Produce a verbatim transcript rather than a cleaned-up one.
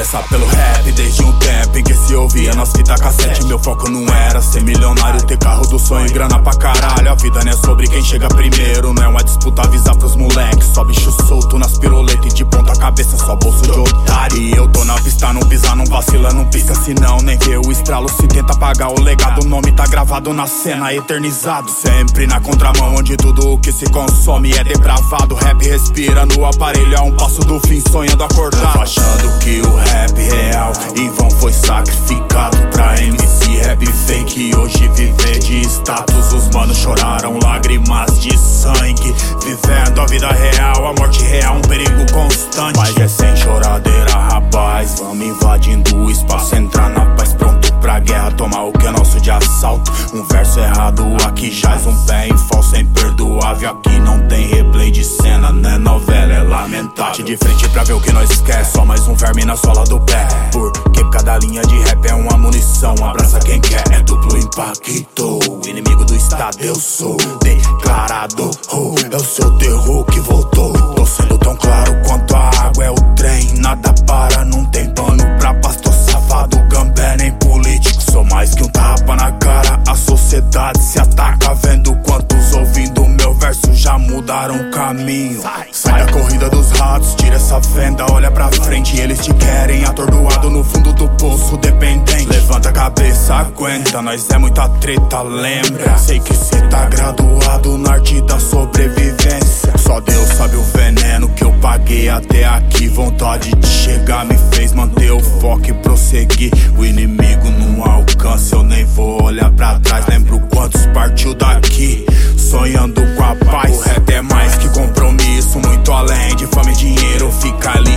começar pelo rap, desde um tempo em que se ouvia nas fitas cassete. Meu foco não era ser milionário, ter carro do sonho e grana pra caralho. A vida não é sobre quem chega primeiro, não é uma disputa avisar pros moleques. Só bicho solto nas piroletas e de ponta cabeça, só bolso de otário. E eu tô na pista, não pisar, não vacila, não pisca, senão nem vê o estralo. Se tenta apagar o legado, o nome tá gravado na cena, eternizado. Sempre na contramão, onde tudo o que se consome é depravado. Rap respira no aparelho, a um passo do fim, sonhando acordado. Achando que o rap real em vão foi sacrificado pra M C rap fake. Hoje viver de status, os manos choraram lágrimas de sangue. Vivendo a vida real, a morte real, um perigo constante. Mas é sem choradeira, rapaz, vamos invadindo o espaço, entrar na paz, pronto pra guerra, tomar o que é nosso de assalto. Um verso errado, aqui jaz um pé em falso, é imperdoável. Aqui não tem replay de cena, né, novela, é lamentável. Bate de frente pra ver o que nós quer, só mais um verme na sola do pé. Porque cada linha de rap é uma munição, abraça quem quer, é duplo impacto. Inimigo do estado eu sou, declarado, oh, é o seu terror que voltou. Tô sendo tão claro quanto a água é o trem, nada para, não tem pano pra pastor safado, gambé nem político. Sou mais que um tapa na cara, a sociedade se ataca, vendo quantos ouvindo meu verso já mudaram o caminho. Sai da corrida dos ratos, tira essa venda, olha pra frente, eles te querem atordoado no fundo do poço, dependente. Levanta a cabeça, aguenta, nós é muita treta, lembra? Sei que cê tá graduado na arte da sobrevivência. Só Deus sabe o veneno que eu paguei até aqui. Vontade de chegar me fez manter o foco e prosseguir. O inimigo não alcança, eu nem vou olhar pra trás. Lembro quantos partiu daqui, sonhando com a paz. O rap é mais que compromisso, muito além de fama e dinheiro. Fica ali